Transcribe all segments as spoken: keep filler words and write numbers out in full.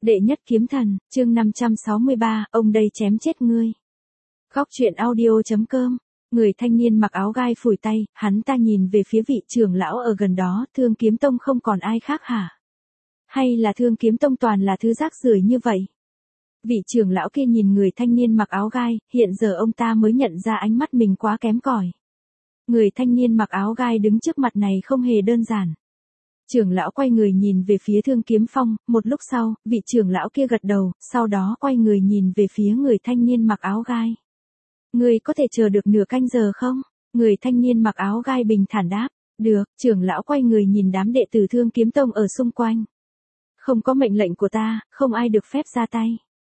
Đệ nhất kiếm thần, chương năm trăm sáu mươi ba, ông đây chém chết ngươi. Góc truyện audio chấm com. Người thanh niên mặc áo gai phủi tay, hắn ta nhìn về phía vị trưởng lão ở gần đó, Thương Kiếm Tông không còn ai khác hả? Hay là Thương Kiếm Tông toàn là thứ rác rưởi như vậy? Vị trưởng lão kia nhìn người thanh niên mặc áo gai, hiện giờ ông ta mới nhận ra ánh mắt mình quá kém cỏi. Người thanh niên mặc áo gai đứng trước mặt này không hề đơn giản. Trưởng lão quay người nhìn về phía Thương Kiếm Phong, một lúc sau, vị trưởng lão kia gật đầu, sau đó quay người nhìn về phía người thanh niên mặc áo gai. Người có thể chờ được nửa canh giờ không? Người thanh niên mặc áo gai bình thản đáp. Được, trưởng lão quay người nhìn đám đệ tử Thương Kiếm Tông ở xung quanh. Không có mệnh lệnh của ta, không ai được phép ra tay.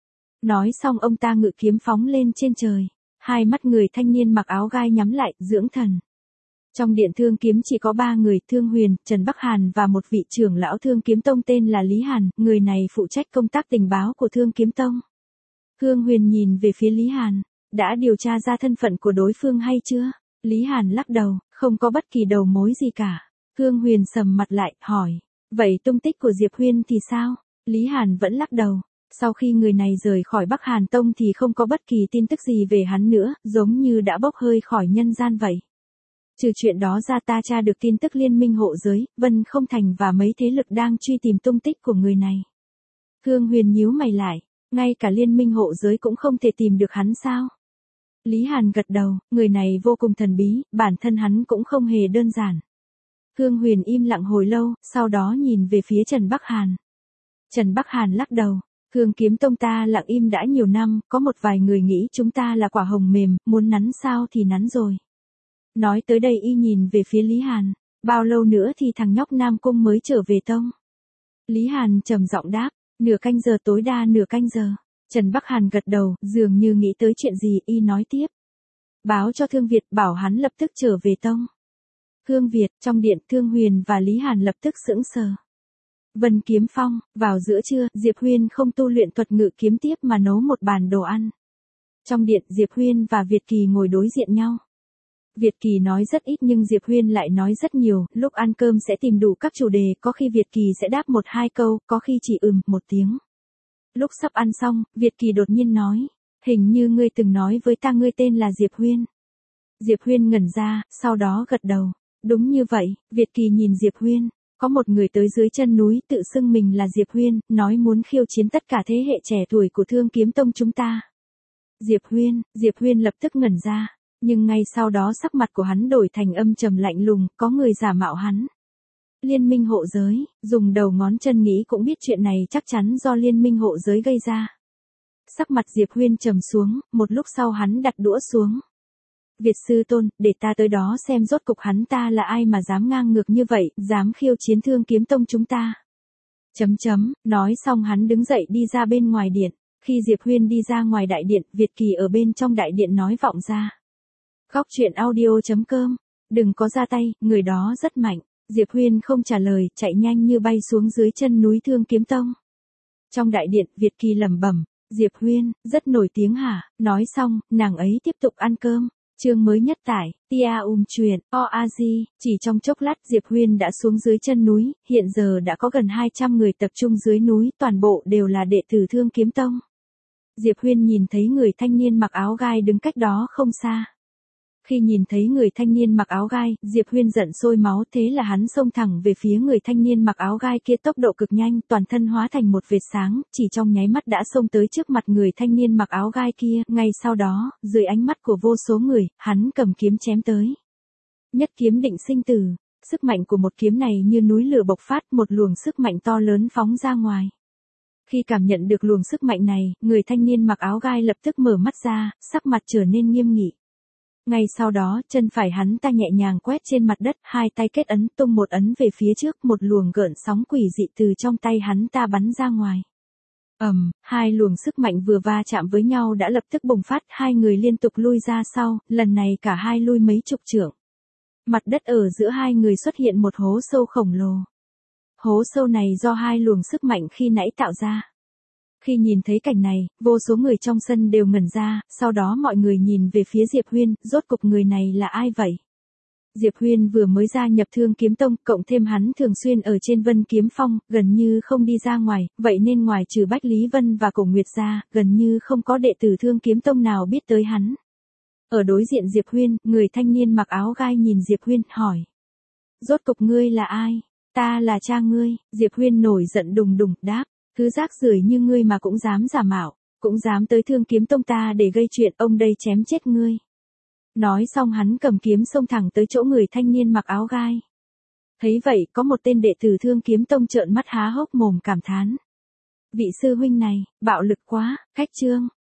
Nói xong ông ta ngự kiếm phóng lên trên trời. Hai mắt người thanh niên mặc áo gai nhắm lại, dưỡng thần. Trong điện Thương Kiếm chỉ có ba người, Thương Huyền, Trần Bắc Hàn và một vị trưởng lão Thương Kiếm Tông tên là Lý Hàn, người này phụ trách công tác tình báo của Thương Kiếm Tông. Thương Huyền nhìn về phía Lý Hàn, đã điều tra ra thân phận của đối phương hay chưa? Lý Hàn lắc đầu, không có bất kỳ đầu mối gì cả. Thương Huyền sầm mặt lại, hỏi, vậy tung tích của Diệp Huyên thì sao? Lý Hàn vẫn lắc đầu. Sau khi người này rời khỏi Bắc Hàn Tông thì không có bất kỳ tin tức gì về hắn nữa, giống như đã bốc hơi khỏi nhân gian vậy. Trừ chuyện đó ra ta tra được tin tức Liên minh hộ giới, Vân Không Thành và mấy thế lực đang truy tìm tung tích của người này. Thương Huyền nhíu mày lại, ngay cả Liên minh hộ giới cũng không thể tìm được hắn sao? Lý Hàn gật đầu, người này vô cùng thần bí, bản thân hắn cũng không hề đơn giản. Thương Huyền im lặng hồi lâu, sau đó nhìn về phía Trần Bắc Hàn. Trần Bắc Hàn lắc đầu, Thương Kiếm Tông ta lặng im đã nhiều năm, có một vài người nghĩ chúng ta là quả hồng mềm, muốn nắn sao thì nắn rồi. Nói tới đây y nhìn về phía Lý Hàn, bao lâu nữa thì thằng nhóc Nam Cung mới trở về tông? Lý Hàn trầm giọng đáp, nửa canh giờ tối đa nửa canh giờ. Trần Bắc Hàn gật đầu, dường như nghĩ tới chuyện gì, y nói tiếp. Báo cho Thương Việt bảo hắn lập tức trở về tông. Thương Việt, trong điện Thương Huyền và Lý Hàn lập tức sững sờ. Vân Kiếm Phong, vào giữa trưa, Diệp Huyên không tu luyện thuật ngự kiếm tiếp mà nấu một bàn đồ ăn. Trong điện, Diệp Huyên và Việt Kỳ ngồi đối diện nhau. Việt Kỳ nói rất ít nhưng Diệp Huyên lại nói rất nhiều, lúc ăn cơm sẽ tìm đủ các chủ đề, có khi Việt Kỳ sẽ đáp một hai câu, có khi chỉ ừm một tiếng. Lúc sắp ăn xong, Việt Kỳ đột nhiên nói, hình như ngươi từng nói với ta ngươi tên là Diệp Huyên. Diệp Huyên ngẩn ra, sau đó gật đầu. Đúng như vậy, Việt Kỳ nhìn Diệp Huyên, có một người tới dưới chân núi tự xưng mình là Diệp Huyên, nói muốn khiêu chiến tất cả thế hệ trẻ tuổi của Thương Kiếm Tông chúng ta. Diệp Huyên, Diệp Huyên lập tức ngẩn ra. Nhưng ngay sau đó sắc mặt của hắn đổi thành âm trầm lạnh lùng, có người giả mạo hắn. Liên minh hộ giới, dùng đầu ngón chân nghĩ cũng biết chuyện này chắc chắn do liên minh hộ giới gây ra. Sắc mặt Diệp Huyên trầm xuống, một lúc sau hắn đặt đũa xuống. Việt sư tôn, để ta tới đó xem rốt cục hắn ta là ai mà dám ngang ngược như vậy, dám khiêu chiến Thương Kiếm Tông chúng ta. Chấm chấm, nói xong hắn đứng dậy đi ra bên ngoài điện. Khi Diệp Huyên đi ra ngoài đại điện, Việt Kỳ ở bên trong đại điện nói vọng ra. Góc truyện audio chấm com, đừng có ra tay, người đó rất mạnh. Diệp Huyên không trả lời, chạy nhanh như bay xuống dưới chân núi Thương Kiếm Tông. Trong đại điện, Việt Kỳ lẩm bẩm, Diệp Huyên, rất nổi tiếng hả? Nói xong, nàng ấy tiếp tục ăn cơm. Chương mới nhất tải, Tia Um Truyện, o a gi, chỉ trong chốc lát Diệp Huyên đã xuống dưới chân núi, hiện giờ đã có gần hai trăm người tập trung dưới núi, toàn bộ đều là đệ tử Thương Kiếm Tông. Diệp Huyên nhìn thấy người thanh niên mặc áo gai đứng cách đó không xa. Khi nhìn thấy người thanh niên mặc áo gai, Diệp Huyên giận sôi máu, thế là hắn xông thẳng về phía người thanh niên mặc áo gai kia, tốc độ cực nhanh, toàn thân hóa thành một vệt sáng, chỉ trong nháy mắt đã xông tới trước mặt người thanh niên mặc áo gai kia, ngay sau đó, dưới ánh mắt của vô số người, hắn cầm kiếm chém tới. Nhất kiếm định sinh tử, sức mạnh của một kiếm này như núi lửa bộc phát, một luồng sức mạnh to lớn phóng ra ngoài. Khi cảm nhận được luồng sức mạnh này, người thanh niên mặc áo gai lập tức mở mắt ra, sắc mặt trở nên nghiêm nghị. Ngay sau đó, chân phải hắn ta nhẹ nhàng quét trên mặt đất, hai tay kết ấn, tung một ấn về phía trước, một luồng gợn sóng quỷ dị từ trong tay hắn ta bắn ra ngoài. Ầm, um, hai luồng sức mạnh vừa va chạm với nhau đã lập tức bùng phát, hai người liên tục lui ra sau, lần này cả hai lui mấy chục trượng. Mặt đất ở giữa hai người xuất hiện một hố sâu khổng lồ. Hố sâu này do hai luồng sức mạnh khi nãy tạo ra. Khi nhìn thấy cảnh này, vô số người trong sân đều ngẩn ra, sau đó mọi người nhìn về phía Diệp Huyên, rốt cục người này là ai vậy? Diệp Huyên vừa mới gia nhập Thương Kiếm Tông, cộng thêm hắn thường xuyên ở trên Vân Kiếm Phong, gần như không đi ra ngoài, vậy nên ngoài trừ Bách Lý Vân và Cổ Nguyệt ra, gần như không có đệ tử Thương Kiếm Tông nào biết tới hắn. Ở đối diện Diệp Huyên, người thanh niên mặc áo gai nhìn Diệp Huyên, hỏi. Rốt cục ngươi là ai? Ta là cha ngươi. Diệp Huyên nổi giận đùng đùng, đáp. Thứ rác rưởi như ngươi mà cũng dám giả mạo, cũng dám tới Thương Kiếm Tông ta để gây chuyện, ông đây chém chết ngươi. Nói xong hắn cầm kiếm xông thẳng tới chỗ người thanh niên mặc áo gai. Thấy vậy, có một tên đệ tử Thương Kiếm Tông trợn mắt há hốc mồm cảm thán. Vị sư huynh này, bạo lực quá, khách trương.